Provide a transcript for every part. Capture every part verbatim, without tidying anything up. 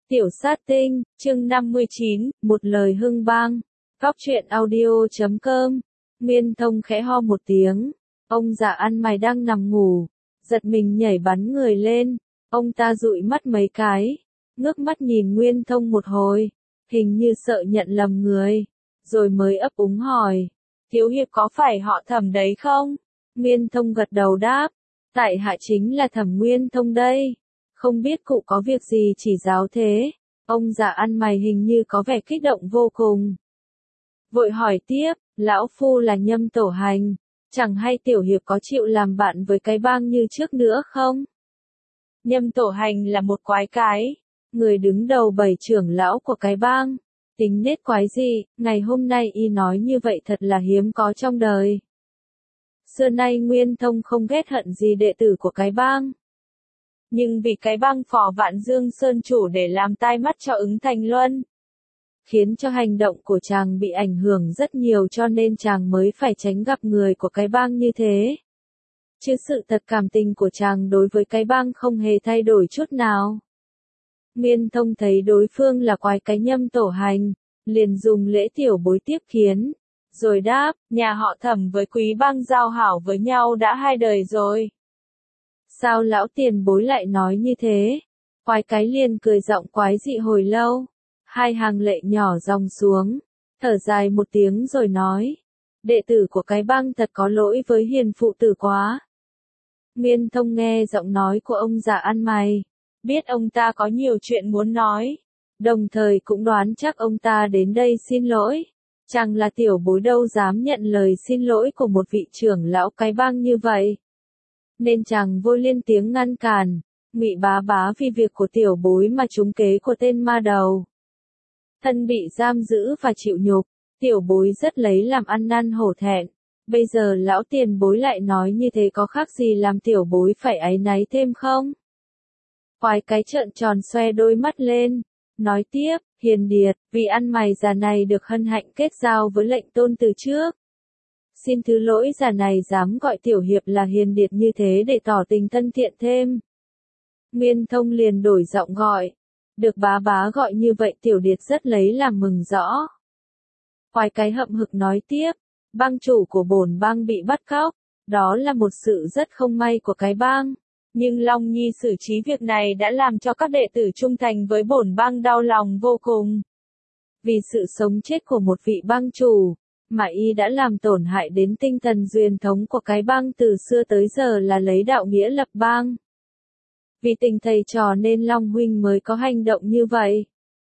Tiểu sát tinh, chương năm mươi chín, một lời hưng bang. Góc truyện audio chấm com. Nguyên Thông khẽ ho một tiếng. Ông già ăn mày đang nằm ngủ. Giật mình nhảy bắn người lên. Ông ta dụi mắt mấy cái. Ngước mắt nhìn Nguyên Thông một hồi. Hình như sợ nhận lầm người. Rồi mới ấp úng hỏi. Thiếu hiệp có phải họ Thẩm đấy không? Nguyên Thông gật đầu đáp. Tại hạ chính là Thẩm Nguyên Thông đây. Không biết cụ có việc gì chỉ giáo thế. Ông già ăn mày hình như có vẻ kích động vô cùng. Vội hỏi tiếp, lão phu là Nhâm Tổ Hành. Chẳng hay tiểu hiệp có chịu làm bạn với cái bang như trước nữa không? Nhâm Tổ Hành là một quái cái. Người đứng đầu bảy trưởng lão của cái bang. Tính nết quái gì, ngày hôm nay y nói như vậy thật là hiếm có trong đời. Xưa nay Nguyên Thông không ghét hận gì đệ tử của cái bang. Nhưng vì cái bang phò Vạn Dương Sơn chủ để làm tai mắt cho ứng Thành Luân, khiến cho hành động của chàng bị ảnh hưởng rất nhiều, cho nên chàng mới phải tránh gặp người của cái bang như thế. Chứ sự thật cảm tình của chàng đối với cái bang không hề thay đổi chút nào. Nguyên Thông thấy đối phương là quái cái Nhâm Tổ Hành, liền dùng lễ tiểu bối tiếp kiến, rồi đáp, nhà họ Thẩm với quý bang giao hảo với nhau đã hai đời rồi. Sao lão tiền bối lại nói như thế? Quái cái liền cười giọng quái dị hồi lâu. Hai hàng lệ nhỏ dòng xuống. Thở dài một tiếng rồi nói. Đệ tử của cái bang thật có lỗi với hiền phụ tử quá. Nguyên Thông nghe giọng nói của ông già ăn mày. Biết ông ta có nhiều chuyện muốn nói. Đồng thời cũng đoán chắc ông ta đến đây xin lỗi. Chẳng là tiểu bối đâu dám nhận lời xin lỗi của một vị trưởng lão cái bang như vậy. Nên chàng vội lên tiếng ngăn cản. Ngụy bá bá vì việc của tiểu bối mà trúng kế của tên ma đầu. Thân bị giam giữ và chịu nhục, tiểu bối rất lấy làm ăn năn hổ thẹn. Bây giờ lão tiền bối lại nói như thế có khác gì làm tiểu bối phải áy náy thêm không? Quái cái trợn tròn xoe đôi mắt lên, nói tiếp, Hiền Điệt, vì ăn mày già này được hân hạnh kết giao với lệnh tôn từ trước. Xin thứ lỗi già này dám gọi tiểu hiệp là Hiền Điệt như thế để tỏ tình thân thiện thêm. Nguyên Thông liền đổi giọng gọi. Được bá bá gọi như vậy tiểu Điệt rất lấy làm mừng rõ. Quái cái hậm hực nói tiếp. Bang chủ của bổn bang bị bắt cóc. Đó là một sự rất không may của cái bang. Nhưng Long Nhi xử trí việc này đã làm cho các đệ tử trung thành với bổn bang đau lòng vô cùng. Vì sự sống chết của một vị bang chủ, mà y đã làm tổn hại đến tinh thần truyền thống của cái bang từ xưa tới giờ là lấy đạo nghĩa lập bang. Vì tình thầy trò nên Long huynh mới có hành động như vậy.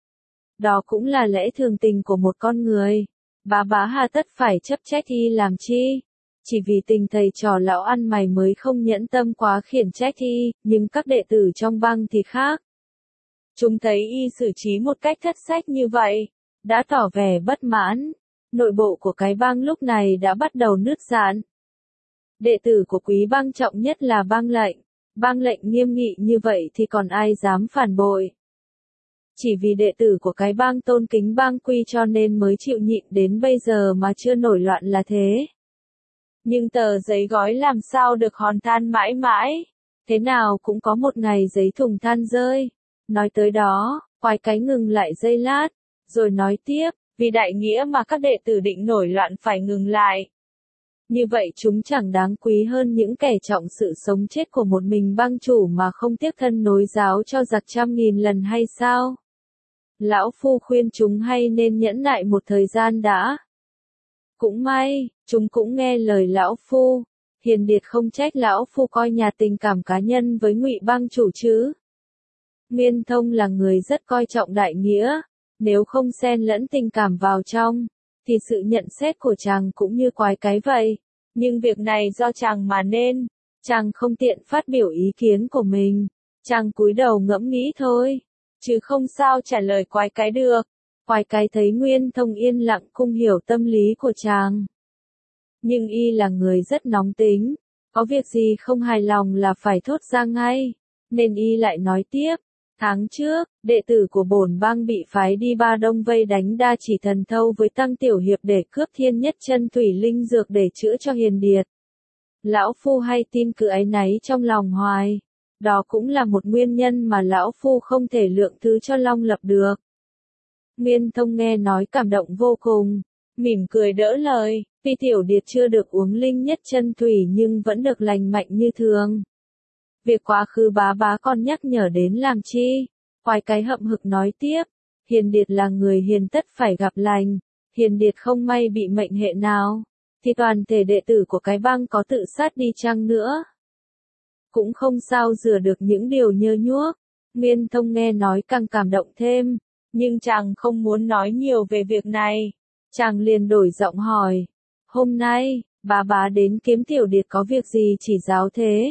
Đó cũng là lẽ thường tình của một con người. Bá bá hà tất phải chấp trách y làm chi? Chỉ vì tình thầy trò lão ăn mày mới không nhẫn tâm quá khiển trách y, nhưng các đệ tử trong bang thì khác. Chúng thấy y xử trí một cách thất sách như vậy, đã tỏ vẻ bất mãn. Nội bộ của cái bang lúc này đã bắt đầu nứt rạn. Đệ tử của quý bang trọng nhất là bang lệnh. Bang lệnh nghiêm nghị như vậy thì còn ai dám phản bội. Chỉ vì đệ tử của cái bang tôn kính bang quy cho nên mới chịu nhịn đến bây giờ mà chưa nổi loạn là thế. Nhưng tờ giấy gói làm sao được hòn than mãi mãi. Thế nào cũng có một ngày giấy thùng than rơi. Nói tới đó, quái cái ngừng lại giây lát. Rồi nói tiếp, vì đại nghĩa mà các đệ tử định nổi loạn phải ngừng lại. Như vậy chúng chẳng đáng quý hơn những kẻ trọng sự sống chết của một mình bang chủ mà không tiếc thân nối giáo cho giặc trăm nghìn lần hay sao? Lão phu khuyên chúng hay nên nhẫn nại một thời gian đã. Cũng may, chúng cũng nghe lời lão phu. Hiền Điệt không trách lão phu coi nhà tình cảm cá nhân với Ngụy bang chủ chứ. Nguyên Thông là người rất coi trọng đại nghĩa. Nếu không xen lẫn tình cảm vào trong, thì sự nhận xét của chàng cũng như quái cái vậy. Nhưng việc này do chàng mà nên, chàng không tiện phát biểu ý kiến của mình. Chàng cúi đầu ngẫm nghĩ thôi, chứ không sao trả lời quái cái được. Quái cái thấy Nguyên Thông yên lặng không hiểu tâm lý của chàng. Nhưng y là người rất nóng tính, có việc gì không hài lòng là phải thốt ra ngay, nên y lại nói tiếp. Tháng trước, đệ tử của bổn bang bị phái đi Ba Đông vây đánh Đa Chỉ Thần Thâu với Tăng Tiểu Hiệp để cướp thiên nhất chân thủy linh dược để chữa cho Hiền Điệt. Lão phu hay tin cứ áy náy trong lòng hoài. Đó cũng là một nguyên nhân mà lão phu không thể lượng thứ cho Long Lập được. Nguyên Thông nghe nói cảm động vô cùng, mỉm cười đỡ lời, tuy Tiểu Điệt chưa được uống linh nhất chân thủy nhưng vẫn được lành mạnh như thường. Việc quá khứ bá bá còn nhắc nhở đến làm chi? Quái cái hậm hực nói tiếp, Hiền Điệt là người hiền tất phải gặp lành, Hiền Điệt không may bị mệnh hệ nào, thì toàn thể đệ tử của cái bang có tự sát đi chăng nữa, cũng không sao rửa được những điều nhơ nhuốc. Nguyên Thông nghe nói càng cảm động thêm, nhưng chàng không muốn nói nhiều về việc này. Chàng liền đổi giọng hỏi, hôm nay, bá bá đến kiếm Tiểu Điệt có việc gì chỉ giáo thế?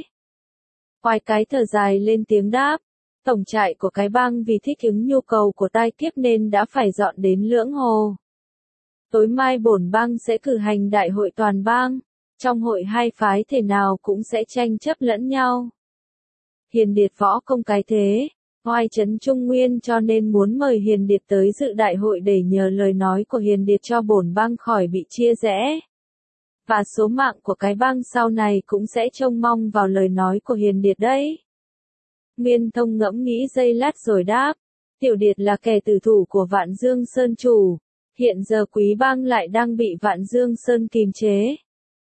Quái cái thở dài lên tiếng đáp, tổng trại của cái bang vì thích ứng nhu cầu của tai kiếp nên đã phải dọn đến Lưỡng Hồ. Tối mai bổn bang sẽ cử hành đại hội toàn bang, trong hội hai phái thể nào cũng sẽ tranh chấp lẫn nhau. Hiền Điệt võ công cái thế, oai trấn Trung Nguyên cho nên muốn mời Hiền Điệt tới dự đại hội để nhờ lời nói của Hiền Điệt cho bổn bang khỏi bị chia rẽ. Và số mạng của cái bang sau này cũng sẽ trông mong vào lời nói của Hiền Điệt đấy. Nguyên Thông ngẫm nghĩ giây lát rồi đáp, Tiểu Điệt là kẻ tử thủ của Vạn Dương Sơn chủ, hiện giờ quý bang lại đang bị Vạn Dương Sơn kìm chế.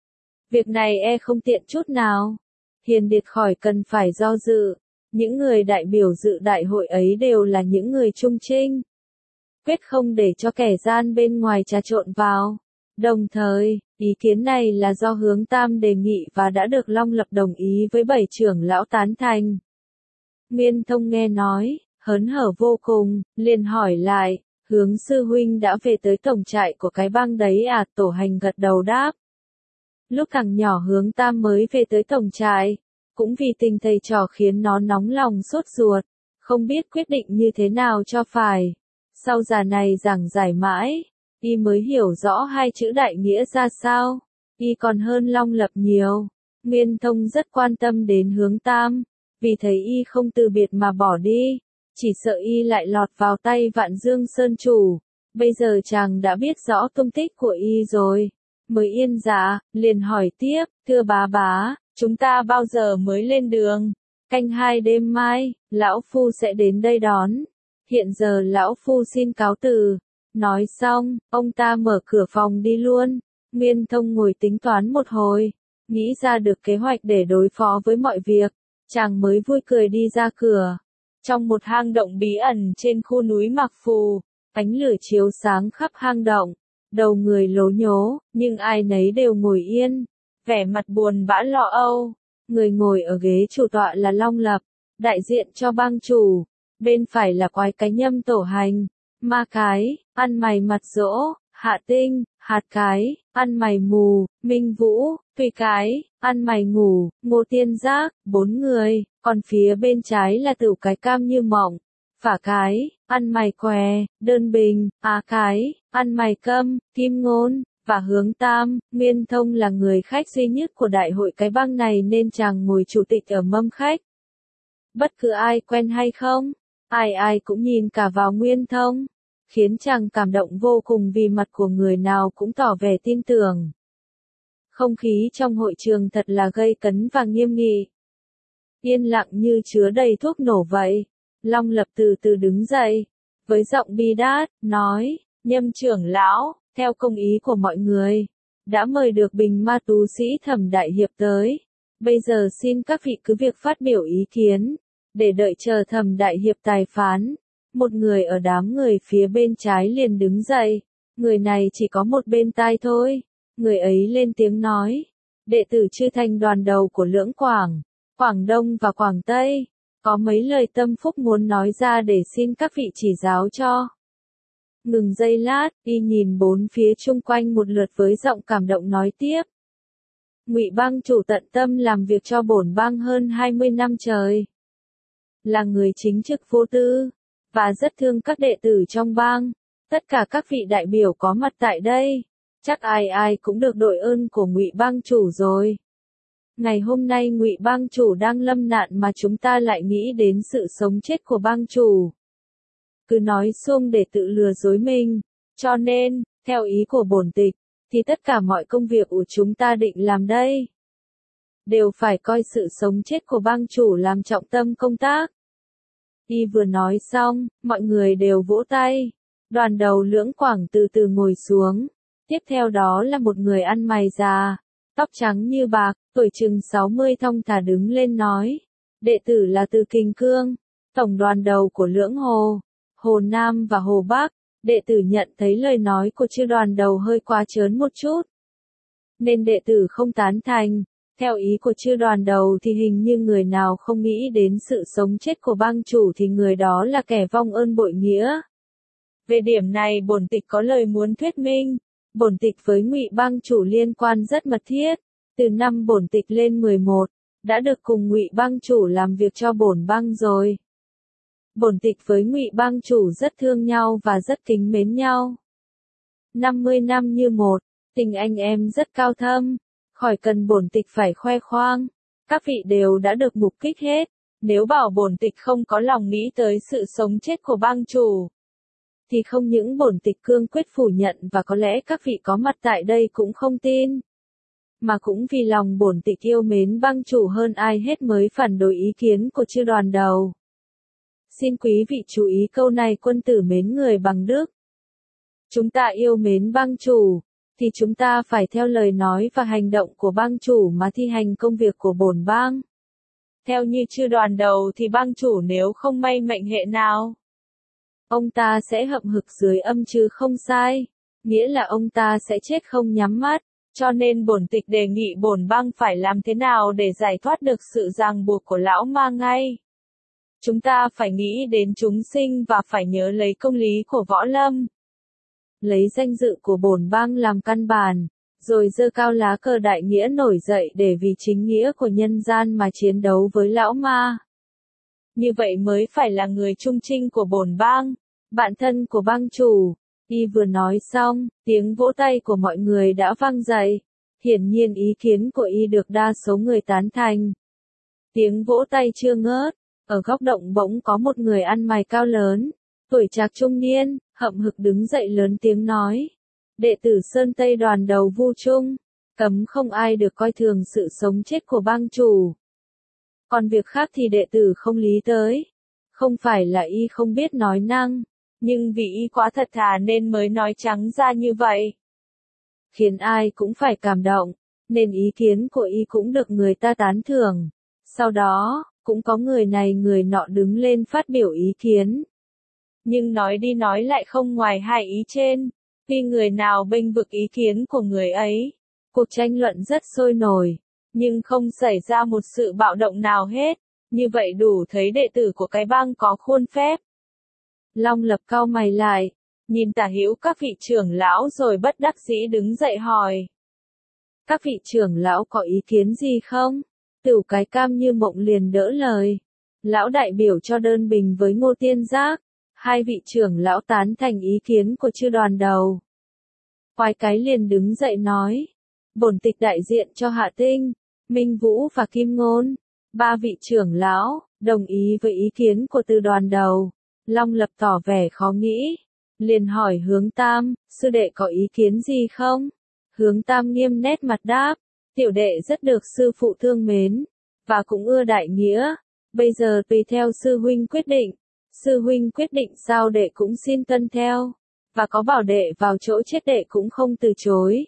Việc này e không tiện chút nào. Hiền Điệt khỏi cần phải do dự, những người đại biểu dự đại hội ấy đều là những người trung trinh, quyết không để cho kẻ gian bên ngoài trà trộn vào. Đồng thời, ý kiến này là do Hướng Tam đề nghị và đã được Long Lập đồng ý với bảy trưởng lão tán thành. Nguyên Thông nghe nói, hớn hở vô cùng, liền hỏi lại, Hướng sư huynh đã về tới tổng trại của cái bang đấy à? Tổ Hành gật đầu đáp. Lúc thằng nhỏ Hướng Tam mới về tới tổng trại, cũng vì tình thầy trò khiến nó nóng lòng sốt ruột, không biết quyết định như thế nào cho phải. Sau già này giảng giải mãi, y mới hiểu rõ hai chữ đại nghĩa ra sao, y còn hơn Long Lập nhiều. Nguyên Thông rất quan tâm đến Hướng Tam, vì thấy y không từ biệt mà bỏ đi, chỉ sợ y lại lọt vào tay Vạn Dương Sơn chủ. Bây giờ chàng đã biết rõ tung tích của y rồi, mới yên dạ, liền hỏi tiếp, thưa bá bá, chúng ta bao giờ mới lên đường? Canh hai đêm mai, lão phu sẽ đến đây đón. Hiện giờ lão phu xin cáo từ. Nói xong, ông ta mở cửa phòng đi luôn. Nguyên Thông ngồi tính toán một hồi, nghĩ ra được kế hoạch để đối phó với mọi việc, chàng mới vui cười đi ra cửa. Trong một hang động bí ẩn trên khu núi Mạc Phù, ánh lửa chiếu sáng khắp hang động, đầu người lố nhố, nhưng ai nấy đều ngồi yên, vẻ mặt buồn bã lo âu. Người ngồi ở ghế chủ tọa là Long Lập, đại diện cho bang chủ, bên phải là Quái cái Nhâm Tổ Hành, Ma Cái, ăn mày mặt dỗ, Hạ Tinh, Hạt Cái, ăn mày mù, Minh Vũ, Tùy Cái, ăn mày ngủ, Ngô Tiên Giác, bốn người, còn phía bên trái là Tửu Cái Cam Như Mộng, Phả Cái, ăn mày què, Đơn Bình, Á Cái, ăn mày câm, Kim Ngôn, và Hướng Tam. Nguyên Thông là người khách duy nhất của đại hội cái bang này nên chàng ngồi chủ tịch ở mâm khách. Bất cứ ai quen hay không, ai ai cũng nhìn cả vào Nguyên Thông, khiến chàng cảm động vô cùng vì mặt của người nào cũng tỏ vẻ tin tưởng. Không khí trong hội trường thật là gay cấn và nghiêm nghị. Yên lặng như chứa đầy thuốc nổ vậy. Long Lập từ từ đứng dậy, với giọng bi đát, nói, Nhâm trưởng lão, theo công ý của mọi người, đã mời được Bình Ma tú sĩ Thẩm Đại Hiệp tới. Bây giờ xin các vị cứ việc phát biểu ý kiến, để đợi chờ Thẩm Đại Hiệp tài phán. Một người ở đám người phía bên trái liền đứng dậy, người này chỉ có một bên tai thôi. Người ấy lên tiếng nói, đệ tử Chư Thành đoàn đầu của Lưỡng Quảng, Quảng Đông và Quảng Tây, có mấy lời tâm phúc muốn nói ra để xin các vị chỉ giáo cho. Ngừng giây lát, y nhìn bốn phía chung quanh một lượt với giọng cảm động nói tiếp. Ngụy bang chủ tận tâm làm việc cho bổn bang hơn hai mươi năm trời. Là người chính trực vô tư, và rất thương các đệ tử trong bang. Tất cả các vị đại biểu có mặt tại đây, chắc ai ai cũng được đội ơn của Ngụy bang chủ rồi. Ngày hôm nay Ngụy bang chủ đang lâm nạn mà chúng ta lại nghĩ đến sự sống chết của bang chủ. Cứ nói xuông để tự lừa dối mình, cho nên, theo ý của bổn tịch, thì tất cả mọi công việc của chúng ta định làm đây. đều phải coi sự sống chết của bang chủ làm trọng tâm công tác. Y vừa nói xong, mọi người đều vỗ tay. Đoàn đầu Lưỡng Quảng từ từ ngồi xuống. Tiếp theo đó là một người ăn mày già, tóc trắng như bạc, tuổi chừng sáu mươi thong thả đứng lên nói. Đệ tử là Từ Kình Cương, tổng đoàn đầu của Lưỡng Hồ, Hồ Nam và Hồ Bắc. Đệ tử nhận thấy lời nói của chư đoàn đầu hơi quá trớn một chút, nên đệ tử không tán thành. Theo ý của chư đoàn đầu thì hình như người nào không nghĩ đến sự sống chết của bang chủ thì người đó là kẻ vong ơn bội nghĩa. Về điểm này bổn tịch có lời muốn thuyết minh. Bổn tịch với Ngụy bang chủ liên quan rất mật thiết. Từ năm bổn tịch lên mười một, đã được cùng Ngụy bang chủ làm việc cho bổn bang rồi. Bổn tịch với Ngụy bang chủ rất thương nhau và rất kính mến nhau. năm mươi năm như một, tình anh em rất cao thâm, khỏi cần bổn tịch phải khoe khoang. Các vị đều đã được mục kích hết. Nếu bảo bổn tịch không có lòng nghĩ tới sự sống chết của bang chủ, thì không những bổn tịch cương quyết phủ nhận và có lẽ các vị có mặt tại đây cũng không tin. Mà cũng vì lòng bổn tịch yêu mến bang chủ hơn ai hết mới phản đối ý kiến của chư đoàn đầu. Xin quý vị chú ý câu này, quân tử mến người bằng đức. Chúng ta yêu mến bang chủ, thì chúng ta phải theo lời nói và hành động của bang chủ mà thi hành công việc của bổn bang. Theo như chư đoàn đầu thì bang chủ nếu không may mệnh hệ nào, ông ta sẽ hậm hực dưới âm chứ không sai, nghĩa là ông ta sẽ chết không nhắm mắt, cho nên bổn tịch đề nghị bổn bang phải làm thế nào để giải thoát được sự ràng buộc của lão ma ngay. Chúng ta phải nghĩ đến chúng sinh và phải nhớ lấy công lý của võ lâm. Lấy danh dự của bổn bang làm căn bản, rồi giơ cao lá cờ đại nghĩa nổi dậy để vì chính nghĩa của nhân gian mà chiến đấu với lão ma. Như vậy mới phải là người trung trinh của bổn bang, bạn thân của bang chủ. Y vừa nói xong, tiếng vỗ tay của mọi người đã vang dậy. Hiển nhiên ý kiến của Y được đa số người tán thành. Tiếng vỗ tay chưa ngớt, ở góc động bỗng có một người ăn mày cao lớn, tuổi trạc trung niên, hậm hực đứng dậy lớn tiếng nói. Đệ tử Sơn Tây đoàn đầu Vu Trung, cấm không ai được coi thường sự sống chết của bang chủ. Còn việc khác thì đệ tử không lý tới. Không phải là Y không biết nói năng, nhưng vì Y quá thật thà nên mới nói trắng ra như vậy. Khiến ai cũng phải cảm động, nên ý kiến của Y cũng được người ta tán thưởng. Sau đó, cũng có người này người nọ đứng lên phát biểu ý kiến. Nhưng nói đi nói lại không ngoài hai ý trên, vì người nào bênh vực ý kiến của người ấy. Cuộc tranh luận rất sôi nổi, nhưng không xảy ra một sự bạo động nào hết. Như vậy đủ thấy đệ tử của cái bang có khuôn phép. Long Lập cau mày lại, nhìn tả hữu các vị trưởng lão rồi bất đắc dĩ đứng dậy hỏi. Các vị trưởng lão có ý kiến gì không? Tửu Cái Cam như mộng liền đỡ lời. Lão đại biểu cho đơn bình với Ngô Tiên Giác. Hai vị trưởng lão tán thành ý kiến của chư đoàn đầu. Quái Cái liền đứng dậy nói. Bổn tịch đại diện cho Hạ Tinh, Minh Vũ và Kim Ngôn. Ba vị trưởng lão, đồng ý với ý kiến của từ đoàn đầu. Long Lập tỏ vẻ khó nghĩ. Liền hỏi Hướng Tam, sư đệ có ý kiến gì không? Hướng Tam nghiêm nét mặt đáp. Tiểu đệ rất được sư phụ thương mến, và cũng ưa đại nghĩa. Bây giờ tùy theo sư huynh quyết định. Sư huynh quyết định sao đệ cũng xin tuân theo. Và có bảo đệ vào chỗ chết đệ cũng không từ chối.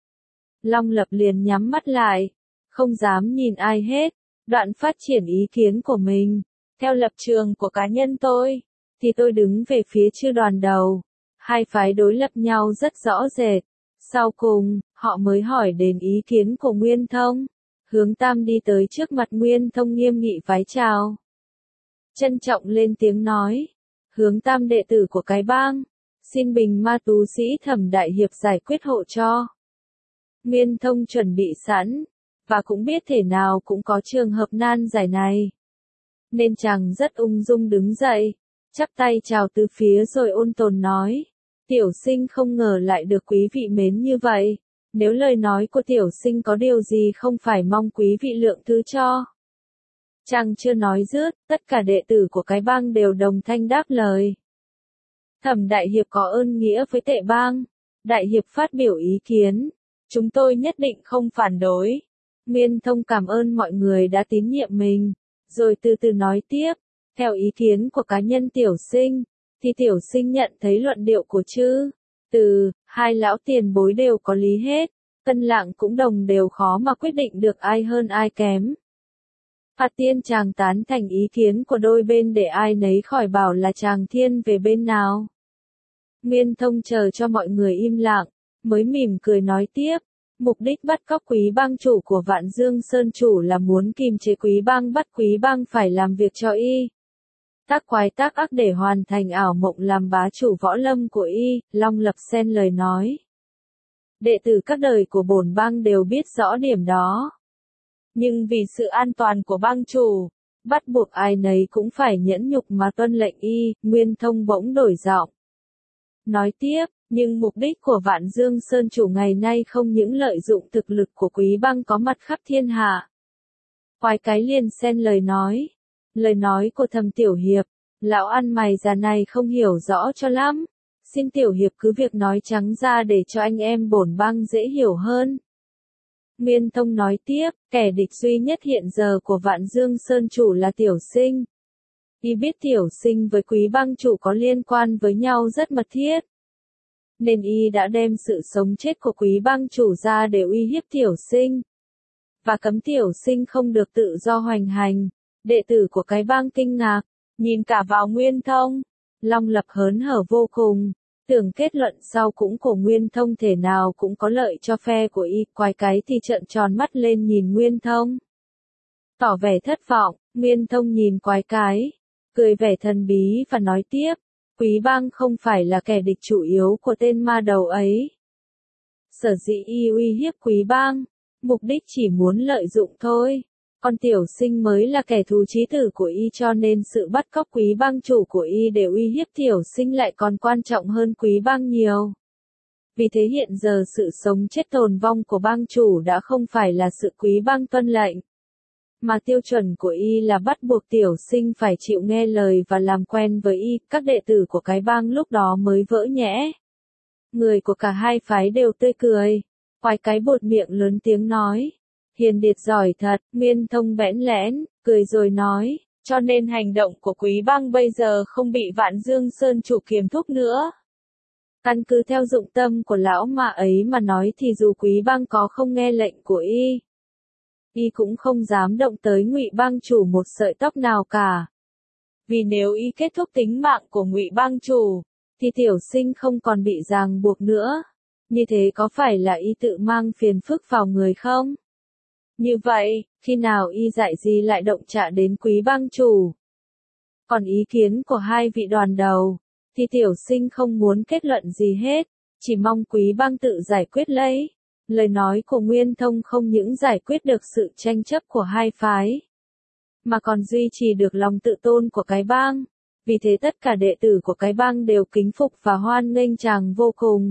Long Lập liền nhắm mắt lại, không dám nhìn ai hết, đoạn phát triển ý kiến của mình. Theo lập trường của cá nhân tôi, thì tôi đứng về phía chư đoàn đầu. Hai phái đối lập nhau rất rõ rệt. Sau cùng, họ mới hỏi đến ý kiến của Nguyên Thông. Hướng Tam đi tới trước mặt Nguyên Thông nghiêm nghị vái chào. Trân trọng lên tiếng nói. Hướng Tam đệ tử của cái bang, xin bình ma tú sĩ Thẩm đại hiệp giải quyết hộ cho. Nguyên Thông chuẩn bị sẵn, và cũng biết thể nào cũng có trường hợp nan giải này. Nên chàng rất ung dung đứng dậy, chắp tay chào từ phía rồi ôn tồn nói. Tiểu sinh không ngờ lại được quý vị mến như vậy. Nếu lời nói của tiểu sinh có điều gì không phải mong quý vị lượng thứ cho. Chàng chưa nói dứt, tất cả đệ tử của cái bang đều đồng thanh đáp lời. Thẩm đại hiệp có ơn nghĩa với tệ bang. Đại hiệp phát biểu ý kiến. Chúng tôi nhất định không phản đối. Nguyên Thông cảm ơn mọi người đã tín nhiệm mình, rồi từ từ nói tiếp, theo ý kiến của cá nhân Tiểu Sinh, thì Tiểu Sinh nhận thấy luận điệu của Trư Từ, hai lão tiền bối đều có lý hết, Tân Lạng cũng đồng đều khó mà quyết định được ai hơn ai kém. Phạt Tiên chàng tán thành ý kiến của đôi bên để ai nấy khỏi bảo là chàng thiên về bên nào. Nguyên Thông chờ cho mọi người im lặng, mới mỉm cười nói tiếp, mục đích bắt cóc Quý Bang chủ của Vạn Dương Sơn chủ là muốn kìm chế Quý Bang, bắt Quý Bang phải làm việc cho y. Tác quái tác ác để hoàn thành ảo mộng làm bá chủ võ lâm của y, Long Lập xen lời nói. Đệ tử các đời của bổn bang đều biết rõ điểm đó. Nhưng vì sự an toàn của bang chủ, bắt buộc ai nấy cũng phải nhẫn nhục mà tuân lệnh y, Nguyên Thông bỗng đổi giọng. Nói tiếp, nhưng mục đích của Vạn Dương Sơn chủ ngày nay không những lợi dụng thực lực của Quý Bang có mặt khắp thiên hạ. Quái cái liền xen lời nói. Lời nói của Thầm Tiểu Hiệp, lão ăn mày già này không hiểu rõ cho lắm. Xin Tiểu Hiệp cứ việc nói trắng ra để cho anh em bổn bang dễ hiểu hơn. Nguyên Thông nói tiếp, kẻ địch duy nhất hiện giờ của Vạn Dương Sơn chủ là Tiểu Sinh. Y biết Tiểu Sinh với Quý Bang chủ có liên quan với nhau rất mật thiết. Nên y đã đem sự sống chết của Quý Bang chủ ra để uy hiếp Tiểu Sinh. Và cấm Tiểu Sinh không được tự do hoành hành. Đệ tử của cái bang kinh ngạc, nhìn cả vào Nguyên Thông. Long Lập hớn hở vô cùng, tưởng kết luận sau cũng của Nguyên Thông thể nào cũng có lợi cho phe của y, quái cái thì trợn tròn mắt lên nhìn Nguyên Thông. Tỏ vẻ thất vọng, Nguyên Thông nhìn quái cái, cười vẻ thần bí và nói tiếp, Quý Bang không phải là kẻ địch chủ yếu của tên ma đầu ấy. Sở dĩ y uy hiếp Quý Bang, mục đích chỉ muốn lợi dụng thôi. Còn Tiểu Sinh mới là kẻ thù chí tử của y, cho nên sự bắt cóc Quý Bang chủ của y để uy hiếp Tiểu Sinh lại còn quan trọng hơn Quý Bang nhiều. Vì thế hiện giờ sự sống chết tồn vong của bang chủ đã không phải là sự Quý Bang tuân lệnh, mà tiêu chuẩn của y là bắt buộc Tiểu Sinh phải chịu nghe lời và làm quen với y. Các đệ tử của cái bang lúc đó mới vỡ nhẽ. Người của cả hai phái đều tươi cười. Quái cái bột miệng lớn tiếng nói. Hiền Điệt giỏi thật, Nguyên Thông bẽn lẽn, cười rồi nói, cho nên hành động của Quý Bang bây giờ không bị Vạn Dương Sơn chủ kiềm thúc nữa. Căn cứ theo dụng tâm của lão mà ấy mà nói thì dù Quý Bang có không nghe lệnh của y, y cũng không dám động tới Ngụy Bang chủ một sợi tóc nào cả. Vì nếu y kết thúc tính mạng của Ngụy Bang chủ, thì Tiểu Sinh không còn bị ràng buộc nữa. Như thế có phải là y tự mang phiền phức vào người không? Như vậy, khi nào y dạy gì lại động chạm đến Quý Bang chủ? Còn ý kiến của hai vị đoàn đầu, thì Tiểu Sinh không muốn kết luận gì hết, chỉ mong Quý Bang tự giải quyết lấy. Lời nói của Nguyên Thông không những giải quyết được sự tranh chấp của hai phái, mà còn duy trì được lòng tự tôn của cái bang. Vì thế tất cả đệ tử của cái bang đều kính phục và hoan nghênh chàng vô cùng.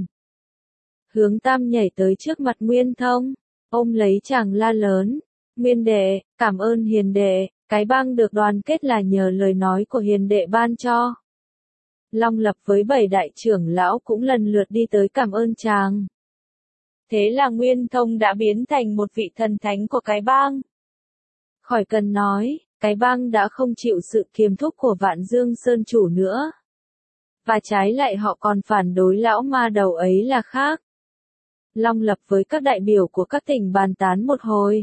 Hướng Tam nhảy tới trước mặt Nguyên Thông, ôm lấy chàng la lớn, Nguyên đệ, cảm ơn Hiền đệ, cái bang được đoàn kết là nhờ lời nói của Hiền đệ ban cho. Long Lập với bảy đại trưởng lão cũng lần lượt đi tới cảm ơn chàng. Thế là Nguyên Thông đã biến thành một vị thần thánh của cái bang. Khỏi cần nói, cái bang đã không chịu sự kiềm thúc của Vạn Dương Sơn chủ nữa. Và trái lại họ còn phản đối lão ma đầu ấy là khác. Long Lập với các đại biểu của các tỉnh bàn tán một hồi,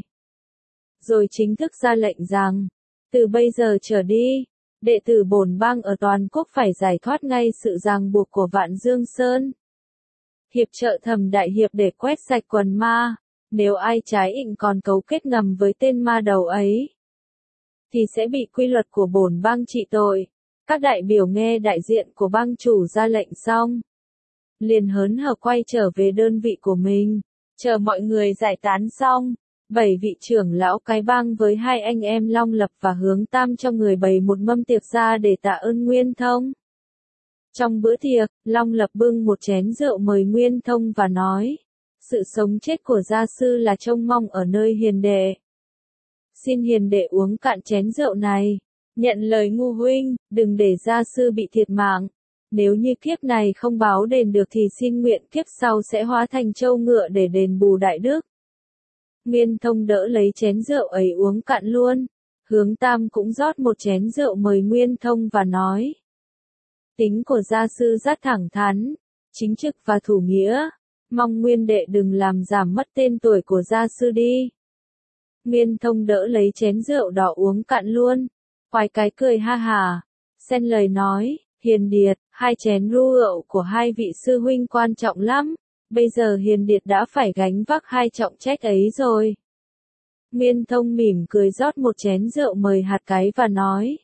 rồi chính thức ra lệnh rằng, từ bây giờ trở đi, đệ tử bổn bang ở toàn quốc phải giải thoát ngay sự ràng buộc của Vạn Dương Sơn. Hiệp trợ Thẩm đại hiệp để quét sạch quần ma, nếu ai trái ịnh còn cấu kết ngầm với tên ma đầu ấy, thì sẽ bị quy luật của bổn bang trị tội. Các đại biểu nghe đại diện của bang chủ ra lệnh xong, liền hớn hở quay trở về đơn vị của mình. Chờ mọi người giải tán xong, bảy vị trưởng lão cái bang với hai anh em Long Lập và Hướng Tam cho người bày một mâm tiệc ra để tạ ơn Nguyên Thông. Trong bữa tiệc, Long Lập bưng một chén rượu mời Nguyên Thông và nói, sự sống chết của gia sư là trông mong ở nơi Hiền đệ. Xin Hiền đệ uống cạn chén rượu này, nhận lời ngu huynh, đừng để gia sư bị thiệt mạng. Nếu như kiếp này không báo đền được thì xin nguyện kiếp sau sẽ hóa thành trâu ngựa để đền bù đại đức. Nguyên Thông đỡ lấy chén rượu ấy uống cạn luôn. Hướng Tam cũng rót một chén rượu mời Nguyên Thông và nói. Tính của gia sư rất thẳng thắn, chính trực và thủ nghĩa. Mong Nguyên đệ đừng làm giảm mất tên tuổi của gia sư đi. Nguyên Thông đỡ lấy chén rượu đỏ uống cạn luôn. Khoái cái cười ha hà. Xen lời nói, Hiền Điệt, hai chén rượu của hai vị sư huynh quan trọng lắm. Bây giờ Hiền Điệt đã phải gánh vác hai trọng trách ấy rồi. Nguyên Thông mỉm cười rót một chén rượu mời Hạt Cái và nói.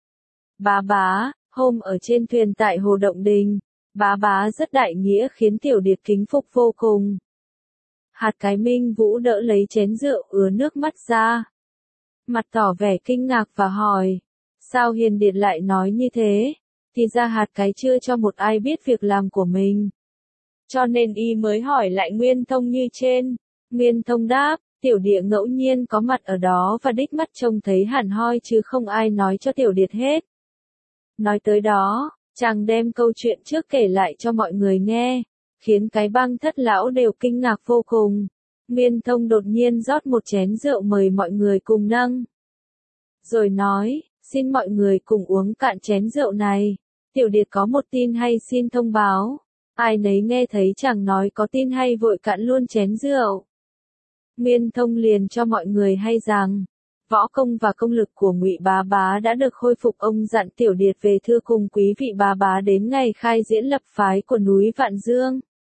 Bá bá, hôm ở trên thuyền tại Hồ Động Đình, bá bá rất đại nghĩa khiến Tiểu Điệt kính phục vô cùng. Hạt Cái Minh Vũ đỡ lấy chén rượu ứa nước mắt ra. Mặt tỏ vẻ kinh ngạc và hỏi. Sao Hiền Điệt lại nói như thế? Thì ra Hạt Cái chưa cho một ai biết việc làm của mình. Cho nên y mới hỏi lại Nguyên Thông như trên. Nguyên Thông đáp, Tiểu Điệt ngẫu nhiên có mặt ở đó và đích mắt trông thấy hẳn hoi chứ không ai nói cho Tiểu Điệt hết. Nói tới đó, chàng đem câu chuyện trước kể lại cho mọi người nghe, khiến cái bang thất lão đều kinh ngạc vô cùng. Nguyên Thông đột nhiên rót một chén rượu mời mọi người cùng nâng. Rồi nói, xin mọi người cùng uống cạn chén rượu này. Tiểu Điệt có một tin hay xin thông báo. Ai nấy nghe thấy chàng nói có tin hay vội cạn luôn chén rượu. Nguyên Thông liền cho mọi người hay rằng, võ công và công lực của Ngụy bá bá đã được khôi phục. Ông dặn Tiểu Điệt về thưa cùng quý vị bá bá đến ngày khai diễn lập phái của núi Vạn Dương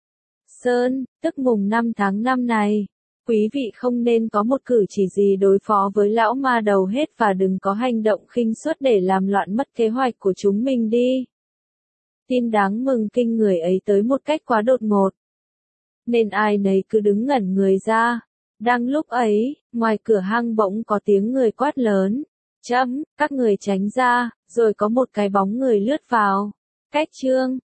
Sơn, tức mùng năm tháng năm này. Quý vị không nên có một cử chỉ gì đối phó với lão ma đầu hết và đừng có hành động khinh suất để làm loạn mất kế hoạch của chúng mình đi. Tin đáng mừng kinh người ấy tới một cách quá đột ngột, nên ai nấy cứ đứng ngẩn người ra. Đang lúc ấy, ngoài cửa hang bỗng có tiếng người quát lớn. Chấm, các người tránh ra, rồi có một cái bóng người lướt vào. Cách chương